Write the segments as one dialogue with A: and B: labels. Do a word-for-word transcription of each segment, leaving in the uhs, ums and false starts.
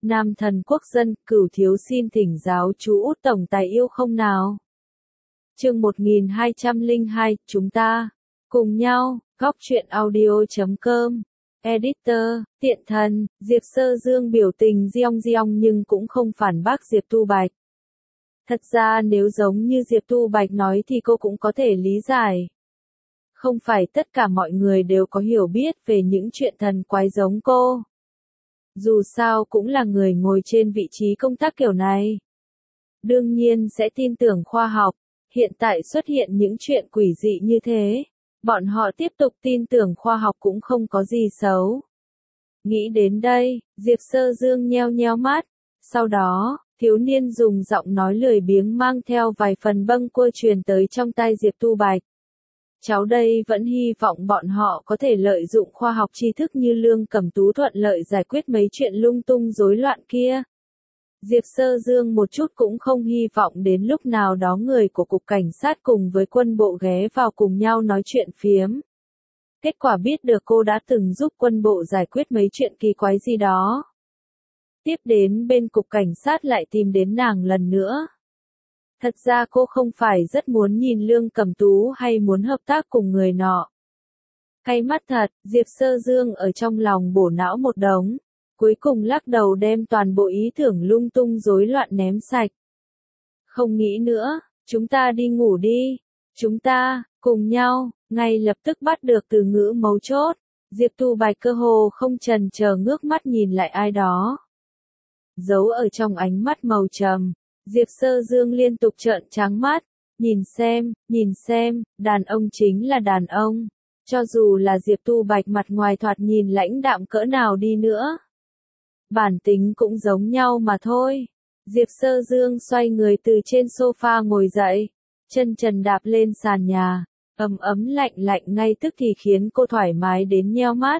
A: Nam thần quốc dân, Cửu thiếu xin thỉnh giáo chú Út tổng tài yêu không nào. Chương một nghìn hai trăm lẻ hai, chúng ta cùng nhau, góc truyện audio chấm com. Editor, tiện thần, Diệp Sơ Dương biểu tình giong giong nhưng cũng không phản bác Diệp Tu Bạch. Thật ra nếu giống như Diệp Tu Bạch nói thì cô cũng có thể lý giải. Không phải tất cả mọi người đều có hiểu biết về những chuyện thần quái giống cô. Dù sao cũng là người ngồi trên vị trí công tác kiểu này. Đương nhiên sẽ tin tưởng khoa học, hiện tại xuất hiện những chuyện quỷ dị như thế. Bọn họ tiếp tục tin tưởng khoa học cũng không có gì xấu. Nghĩ đến đây, Diệp Sơ Dương nheo nheo mắt. Sau đó, thiếu niên dùng giọng nói lười biếng mang theo vài phần bâng quơ truyền tới trong tai Diệp Tu Bạch. Cháu đây vẫn hy vọng bọn họ có thể lợi dụng khoa học tri thức như Lương Cẩm Tú thuận lợi giải quyết mấy chuyện lung tung rối loạn kia. Diệp Sơ Dương một chút cũng không hy vọng đến lúc nào đó người của cục cảnh sát cùng với quân bộ ghé vào cùng nhau nói chuyện phiếm. Kết quả biết được cô đã từng giúp quân bộ giải quyết mấy chuyện kỳ quái gì đó. Tiếp đến bên cục cảnh sát lại tìm đến nàng lần nữa. Thật ra cô không phải rất muốn nhìn Lương Cẩm Tú hay muốn hợp tác cùng người nọ. Cay mắt thật, Diệp Sơ Dương ở trong lòng bổ não một đống. Cuối cùng lắc đầu đem toàn bộ ý tưởng lung tung rối loạn ném sạch. Không nghĩ nữa, chúng ta đi ngủ đi. Chúng ta, cùng nhau, ngay lập tức bắt được từ ngữ mấu chốt. Diệp Tu Bạch cơ hồ không chần chờ ngước mắt nhìn lại ai đó. Giấu ở trong ánh mắt màu trầm, Diệp Sơ Dương liên tục trợn trắng mắt. Nhìn xem, nhìn xem, đàn ông chính là đàn ông. Cho dù là Diệp Tu Bạch mặt ngoài thoạt nhìn lãnh đạm cỡ nào đi nữa. Bản tính cũng giống nhau mà thôi. Diệp Sơ Dương xoay người từ trên sofa ngồi dậy, chân trần đạp lên sàn nhà, ấm ấm lạnh lạnh ngay tức thì khiến cô thoải mái đến nheo mắt.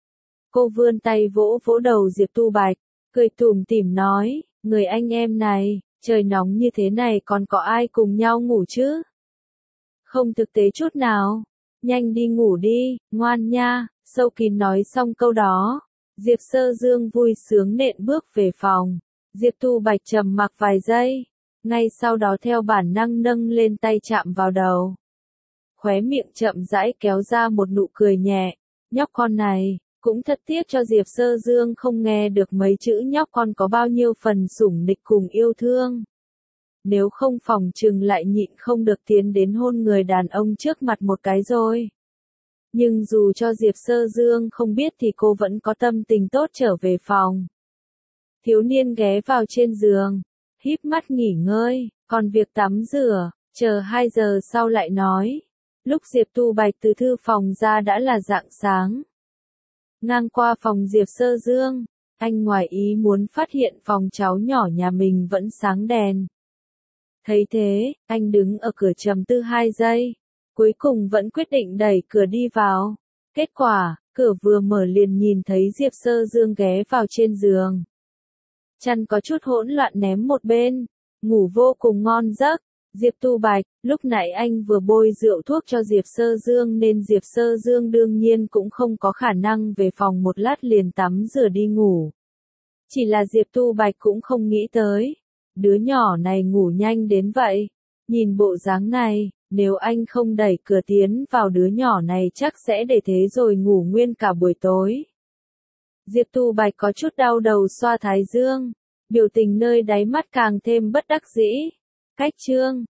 A: Cô vươn tay vỗ vỗ đầu Diệp Tu Bạch, cười tủm tỉm nói, người anh em này, trời nóng như thế này còn có ai cùng nhau ngủ chứ? Không thực tế chút nào, nhanh đi ngủ đi, ngoan nha. Sâu kín nói xong câu đó. Diệp Sơ Dương vui sướng nện bước về phòng. Diệp Tu Bạch trầm mặc vài giây. Ngay sau đó theo bản năng nâng lên tay chạm vào đầu. Khóe miệng chậm rãi kéo ra một nụ cười nhẹ. Nhóc con này, cũng thật tiếc cho Diệp Sơ Dương không nghe được mấy chữ nhóc con có bao nhiêu phần sủng nịch cùng yêu thương. Nếu không phòng trừng lại nhịn không được tiến đến hôn người đàn ông trước mặt một cái rồi. Nhưng dù cho Diệp Sơ Dương không biết thì cô vẫn có tâm tình tốt trở về phòng. Thiếu niên ghé vào trên giường, híp mắt nghỉ ngơi, còn việc tắm rửa, chờ hai giờ sau lại nói. Lúc Diệp Tu Bạch từ thư phòng ra đã là rạng sáng. Ngang qua phòng Diệp Sơ Dương, anh ngoài ý muốn phát hiện phòng cháu nhỏ nhà mình vẫn sáng đèn. Thấy thế, anh đứng ở cửa trầm tư hai giây. Cuối cùng vẫn quyết định đẩy cửa đi vào. Kết quả, cửa vừa mở liền nhìn thấy Diệp Sơ Dương ghé vào trên giường. Chăn có chút hỗn loạn ném một bên, ngủ vô cùng ngon giấc. Diệp Tu Bạch, lúc nãy anh vừa bôi rượu thuốc cho Diệp Sơ Dương nên Diệp Sơ Dương đương nhiên cũng không có khả năng về phòng một lát liền tắm rửa đi ngủ. Chỉ là Diệp Tu Bạch cũng không nghĩ tới. Đứa nhỏ này ngủ nhanh đến vậy. Nhìn bộ dáng này. Nếu anh không đẩy cửa tiến vào đứa nhỏ này chắc sẽ để thế rồi ngủ nguyên cả buổi tối. Diệp Tu Bạch có chút đau đầu xoa thái dương, biểu tình nơi đáy mắt càng thêm bất đắc dĩ. Cách chương